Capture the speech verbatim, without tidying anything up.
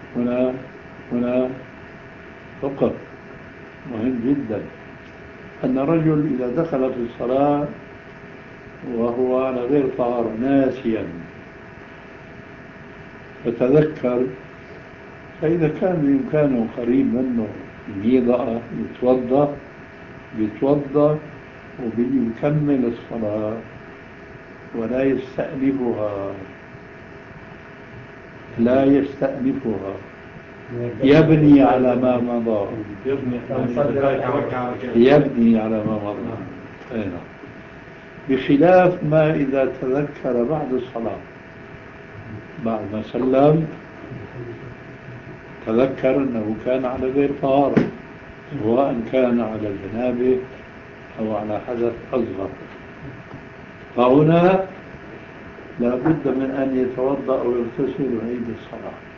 هنا هنا فقه مهم جدا، أن رجل إذا دخل في الصلاة وهو على غير طهارة ناسيا فتذكر، فإذا كان بإمكانه قريب منه يضع يتوضأ يتوضأ ويكمل الصلاة ولا يستأنفها، لا يستأنفها، يبني على ما مضى، يبني على ما مضى، بخلاف ما إذا تذكر بعد الصلاة، بعد ما سلم تذكر أنه كان على غير طهارة، سواء كان على الجنابة أو على حدث أصغر، فهنا لا بد من أن يتوضأ ويغتسل ويعيد الصلاة.